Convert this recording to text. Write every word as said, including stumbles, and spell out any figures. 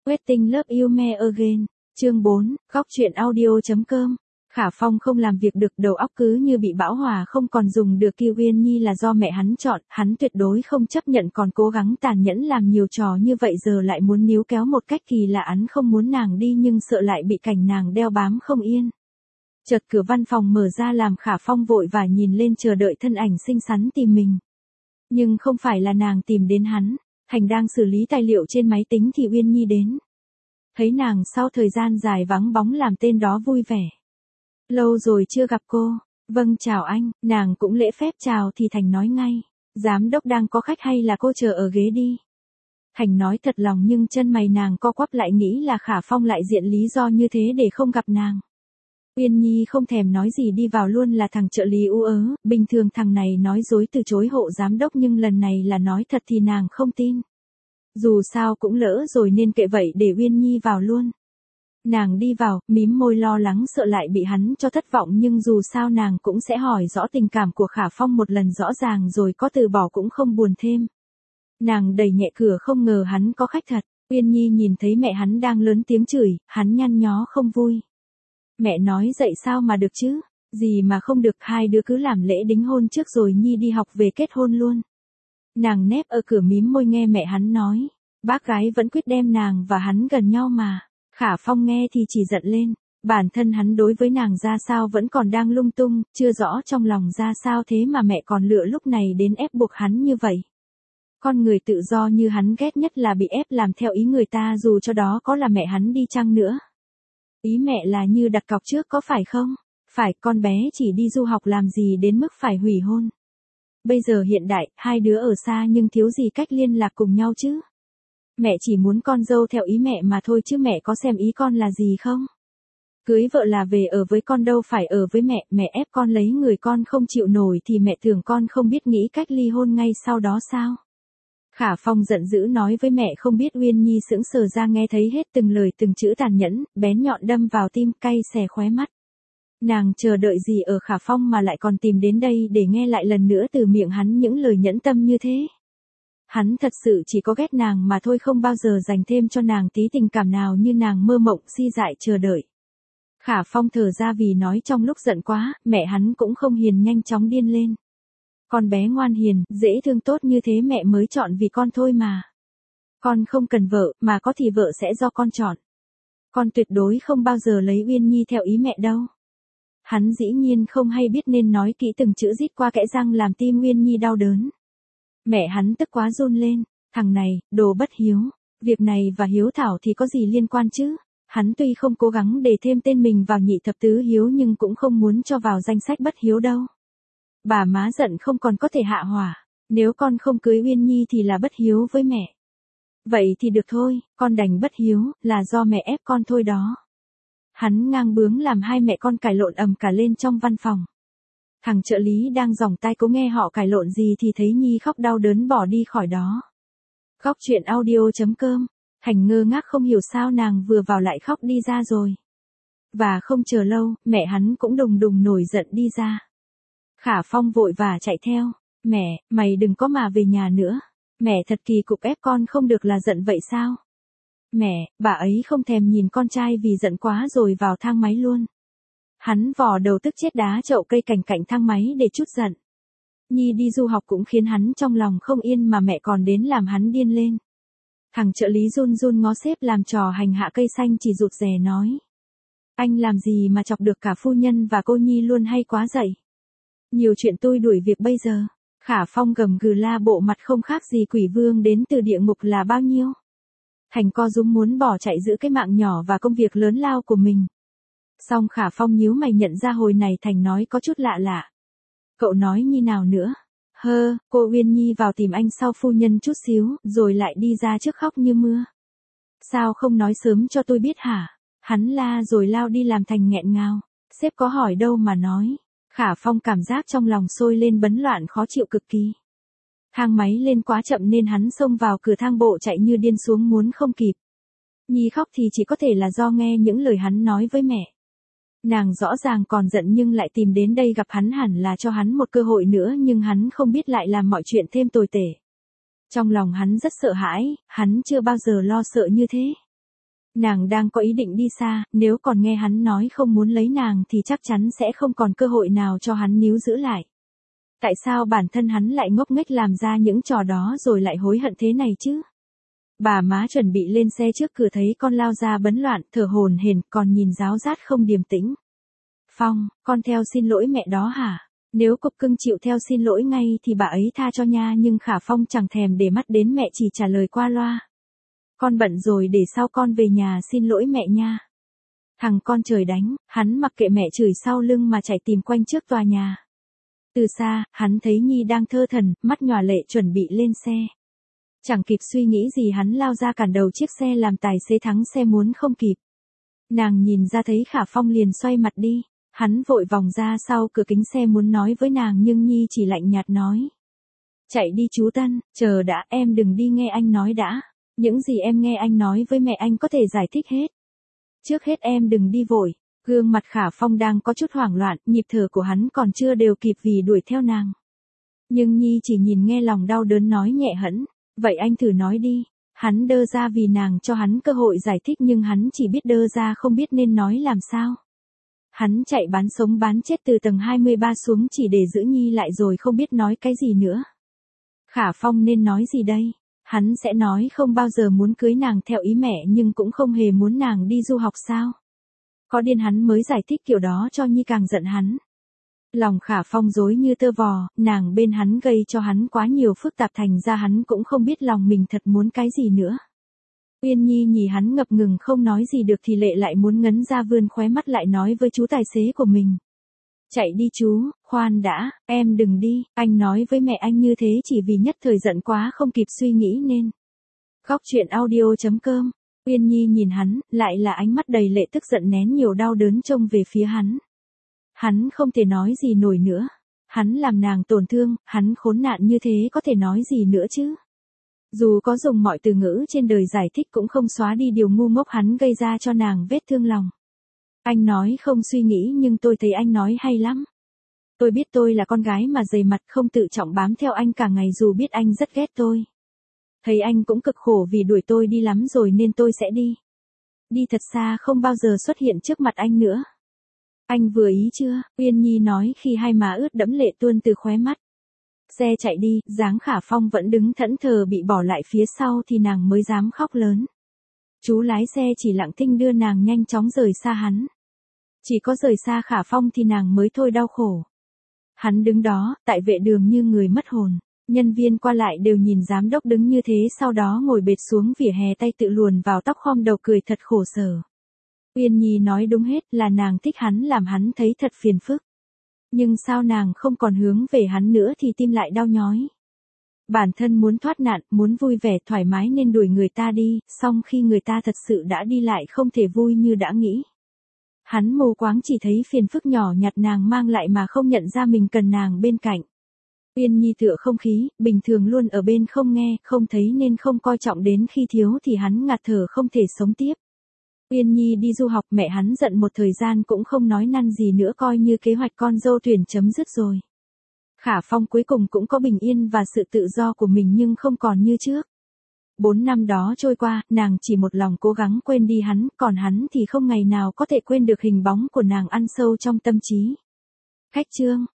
Waiting Love You Me Again, chương bốn, góc truyện audio.com. Khả Phong không làm việc được, đầu óc cứ như bị bão hòa không còn dùng được. Kiều Uyên Nhi là do mẹ hắn chọn, hắn tuyệt đối không chấp nhận, còn cố gắng tàn nhẫn làm nhiều trò như vậy, giờ lại muốn níu kéo một cách kỳ lạ. Hắn không muốn nàng đi nhưng sợ lại bị cảnh nàng đeo bám không yên. Chợt cửa văn phòng mở ra làm Khả Phong vội và nhìn lên, chờ đợi thân ảnh xinh xắn tìm mình. Nhưng không phải là nàng tìm đến hắn. Thành đang xử lý tài liệu trên máy tính thì Uyên Nhi đến. Thấy nàng sau thời gian dài vắng bóng làm tên đó vui vẻ. Lâu rồi chưa gặp cô. Vâng chào anh, nàng cũng lễ phép chào thì Thành nói ngay. Giám đốc đang có khách hay là cô chờ ở ghế đi. Thành nói thật lòng nhưng chân mày nàng co quắp lại, nghĩ là Khả Phong lại diện lý do như thế để không gặp nàng. Uyên Nhi không thèm nói gì đi vào luôn, là thằng trợ lý ú ớ, bình thường thằng này nói dối từ chối hộ giám đốc nhưng lần này là nói thật thì nàng không tin. Dù sao cũng lỡ rồi nên kệ vậy, để Uyên Nhi vào luôn. Nàng đi vào, mím môi lo lắng sợ lại bị hắn cho thất vọng, nhưng dù sao nàng cũng sẽ hỏi rõ tình cảm của Khả Phong một lần rõ ràng rồi có từ bỏ cũng không buồn thêm. Nàng đẩy nhẹ cửa, không ngờ hắn có khách thật. Uyên Nhi nhìn thấy mẹ hắn đang lớn tiếng chửi, hắn nhăn nhó không vui. Mẹ nói dậy sao mà được chứ, gì mà không được, hai đứa cứ làm lễ đính hôn trước rồi Nhi đi học về kết hôn luôn. Nàng nép ở cửa mím môi nghe mẹ hắn nói, bác gái vẫn quyết đem nàng và hắn gần nhau mà. Khả Phong nghe thì chỉ giận lên, bản thân hắn đối với nàng ra sao vẫn còn đang lung tung, chưa rõ trong lòng ra sao, thế mà mẹ còn lựa lúc này đến ép buộc hắn như vậy. Con người tự do như hắn ghét nhất là bị ép làm theo ý người ta, dù cho đó có là mẹ hắn đi chăng nữa. Ý mẹ là như đặt cọc trước có phải không? Phải, con bé chỉ đi du học làm gì đến mức phải hủy hôn. Bây giờ hiện đại, hai đứa ở xa nhưng thiếu gì cách liên lạc cùng nhau chứ. Mẹ chỉ muốn con dâu theo ý mẹ mà thôi chứ mẹ có xem ý con là gì không? Cưới vợ là về ở với con đâu phải ở với mẹ, mẹ ép con lấy người con không chịu nổi thì mẹ tưởng con không biết nghĩ cách ly hôn ngay sau đó sao? Khả Phong giận dữ nói với mẹ, không biết. Uyên Nhi sững sờ ra nghe thấy hết từng lời từng chữ tàn nhẫn, bén nhọn đâm vào tim, cay xè khóe mắt. Nàng chờ đợi gì ở Khả Phong mà lại còn tìm đến đây để nghe lại lần nữa từ miệng hắn những lời nhẫn tâm như thế. Hắn thật sự chỉ có ghét nàng mà thôi, không bao giờ dành thêm cho nàng tí tình cảm nào như nàng mơ mộng si dại chờ đợi. Khả Phong thở ra vì nói trong lúc giận quá, mẹ hắn cũng không hiền, nhanh chóng điên lên. Con bé ngoan hiền, dễ thương tốt như thế mẹ mới chọn vì con thôi mà. Con không cần vợ, mà có thì vợ sẽ do con chọn. Con tuyệt đối không bao giờ lấy Uyên Nhi theo ý mẹ đâu. Hắn dĩ nhiên không hay biết nên nói kỹ từng chữ rít qua kẽ răng làm tim Uyên Nhi đau đớn. Mẹ hắn tức quá run lên, thằng này, đồ bất hiếu, việc này và hiếu thảo thì có gì liên quan chứ? Hắn tuy không cố gắng để thêm tên mình vào nhị thập tứ hiếu nhưng cũng không muốn cho vào danh sách bất hiếu đâu. Bà má giận không còn có thể hạ hỏa, nếu con không cưới Uyên Nhi thì là bất hiếu với mẹ. Vậy thì được thôi, con đành bất hiếu, là do mẹ ép con thôi đó. Hắn ngang bướng làm hai mẹ con cãi lộn ầm cả lên trong văn phòng. Thằng trợ lý đang giòng tai cố nghe họ cãi lộn gì thì thấy Nhi khóc đau đớn bỏ đi khỏi đó. Góc truyện audio.com. Thành ngơ ngác không hiểu sao nàng vừa vào lại khóc đi ra rồi. Và không chờ lâu, mẹ hắn cũng đùng đùng nổi giận đi ra. Khả Phong vội vã chạy theo. Mẹ, mày đừng có mà về nhà nữa. Mẹ thật kỳ cục, ép con không được là giận vậy sao? Mẹ, bà ấy không thèm nhìn con trai vì giận quá rồi vào thang máy luôn. Hắn vò đầu tức chết, đá chậu cây cạnh cạnh thang máy để trút giận. Nhi đi du học cũng khiến hắn trong lòng không yên mà mẹ còn đến làm hắn điên lên. Thằng trợ lý run run ngó sếp làm trò hành hạ cây xanh chỉ rụt rè nói. Anh làm gì mà chọc được cả phu nhân và cô Nhi luôn hay quá dậy. Nhiều chuyện tôi đuổi việc bây giờ. Khả Phong gầm gừ la, bộ mặt không khác gì quỷ vương đến từ địa ngục là bao nhiêu. Thành co rúm muốn bỏ chạy giữ cái mạng nhỏ và công việc lớn lao của mình. Xong Khả Phong nhíu mày nhận ra hồi này Thành nói có chút lạ lạ. Cậu nói Nhi nào nữa? Hơ, cô Uyên Nhi vào tìm anh sau phu nhân chút xíu, rồi lại đi ra trước khóc như mưa. Sao không nói sớm cho tôi biết hả? Hắn la rồi lao đi làm Thành nghẹn ngào. Sếp có hỏi đâu mà nói. Khả Phong cảm giác trong lòng sôi lên bấn loạn khó chịu cực kỳ. Thang máy lên quá chậm nên hắn xông vào cửa thang bộ chạy như điên xuống muốn không kịp. Nhi khóc thì chỉ có thể là do nghe những lời hắn nói với mẹ. Nàng rõ ràng còn giận nhưng lại tìm đến đây gặp hắn hẳn là cho hắn một cơ hội nữa, nhưng hắn không biết lại làm mọi chuyện thêm tồi tệ. Trong lòng hắn rất sợ hãi, hắn chưa bao giờ lo sợ như thế. Nàng đang có ý định đi xa, nếu còn nghe hắn nói không muốn lấy nàng thì chắc chắn sẽ không còn cơ hội nào cho hắn níu giữ lại. Tại sao bản thân hắn lại ngốc nghếch làm ra những trò đó rồi lại hối hận thế này chứ? Bà má chuẩn bị lên xe trước cửa thấy con lao ra bấn loạn, thở hổn hển, còn nhìn ráo rát không điềm tĩnh. Phong, con theo xin lỗi mẹ đó hả? Nếu cục cưng chịu theo xin lỗi ngay thì bà ấy tha cho nha, nhưng Khả Phong chẳng thèm để mắt đến mẹ, chỉ trả lời qua loa. Con bận rồi, để sau con về nhà xin lỗi mẹ nha. Thằng con trời đánh, hắn mặc kệ mẹ chửi sau lưng mà chạy tìm quanh trước tòa nhà. Từ xa, hắn thấy Nhi đang thơ thẩn, mắt nhòa lệ chuẩn bị lên xe. Chẳng kịp suy nghĩ gì hắn lao ra cản đầu chiếc xe làm tài xế thắng xe muốn không kịp. Nàng nhìn ra thấy Khả Phong liền xoay mặt đi. Hắn vội vòng ra sau cửa kính xe muốn nói với nàng nhưng Nhi chỉ lạnh nhạt nói. Chạy đi chú Tân, chờ đã, em đừng đi, nghe anh nói đã. Những gì em nghe anh nói với mẹ anh có thể giải thích hết. Trước hết em đừng đi vội. Gương mặt Khả Phong đang có chút hoảng loạn, nhịp thở của hắn còn chưa đều kịp vì đuổi theo nàng. Nhưng Nhi chỉ nhìn nghe lòng đau đớn nói nhẹ hẫng. Vậy anh thử nói đi. Hắn đơ ra vì nàng cho hắn cơ hội giải thích nhưng hắn chỉ biết đơ ra không biết nên nói làm sao. Hắn chạy bán sống bán chết từ tầng hai mươi ba xuống chỉ để giữ Nhi lại rồi không biết nói cái gì nữa. Khả Phong nên nói gì đây? Hắn sẽ nói không bao giờ muốn cưới nàng theo ý mẹ nhưng cũng không hề muốn nàng đi du học sao? Có điên hắn mới giải thích kiểu đó cho Nhi càng giận hắn. Lòng Khả Phong rối như tơ vò, nàng bên hắn gây cho hắn quá nhiều phức tạp thành ra hắn cũng không biết lòng mình thật muốn cái gì nữa. Uyên Nhi nhìn hắn ngập ngừng không nói gì được thì lệ lại muốn ngấn ra vươn khóe mắt lại nói với chú tài xế của mình. Chạy đi chú, khoan đã, em đừng đi, anh nói với mẹ anh như thế chỉ vì nhất thời giận quá không kịp suy nghĩ nên. Góc truyện audio chấm com. Uyên Nhi nhìn hắn, lại là ánh mắt đầy lệ tức giận nén nhiều đau đớn trông về phía hắn. Hắn không thể nói gì nổi nữa. Hắn làm nàng tổn thương, hắn khốn nạn như thế có thể nói gì nữa chứ? Dù có dùng mọi từ ngữ trên đời giải thích cũng không xóa đi điều ngu ngốc hắn gây ra cho nàng vết thương lòng. Anh nói không suy nghĩ nhưng tôi thấy anh nói hay lắm. Tôi biết tôi là con gái mà dày mặt không tự trọng bám theo anh cả ngày dù biết anh rất ghét tôi. Thấy anh cũng cực khổ vì đuổi tôi đi lắm rồi nên tôi sẽ đi. Đi thật xa không bao giờ xuất hiện trước mặt anh nữa. Anh vừa ý chưa? Uyên Nhi nói khi hai má ướt đẫm lệ tuôn từ khóe mắt. Xe chạy đi, dáng Khả Phong vẫn đứng thẫn thờ bị bỏ lại phía sau thì nàng mới dám khóc lớn. Chú lái xe chỉ lặng thinh đưa nàng nhanh chóng rời xa hắn. Chỉ có rời xa Khả Phong thì nàng mới thôi đau khổ. Hắn đứng đó, tại vệ đường như người mất hồn. Nhân viên qua lại đều nhìn giám đốc đứng như thế sau đó ngồi bệt xuống vỉa hè tay tự luồn vào tóc khom đầu cười thật khổ sở. Uyên Nhi nói đúng hết là nàng thích hắn làm hắn thấy thật phiền phức. Nhưng sao nàng không còn hướng về hắn nữa thì tim lại đau nhói. Bản thân muốn thoát nạn, muốn vui vẻ thoải mái nên đuổi người ta đi, song khi người ta thật sự đã đi lại không thể vui như đã nghĩ. Hắn mù quáng chỉ thấy phiền phức nhỏ nhặt nàng mang lại mà không nhận ra mình cần nàng bên cạnh. Uyên Nhi tựa không khí, bình thường luôn ở bên không nghe, không thấy nên không coi trọng đến khi thiếu thì hắn ngạt thở không thể sống tiếp. Uyên Nhi đi du học mẹ hắn giận một thời gian cũng không nói năn gì nữa coi như kế hoạch con dâu tuyển chấm dứt rồi. Khả Phong cuối cùng cũng có bình yên và sự tự do của mình nhưng không còn như trước. Bốn năm đó trôi qua, nàng chỉ một lòng cố gắng quên đi hắn, còn hắn thì không ngày nào có thể quên được hình bóng của nàng ăn sâu trong tâm trí. Khách trương,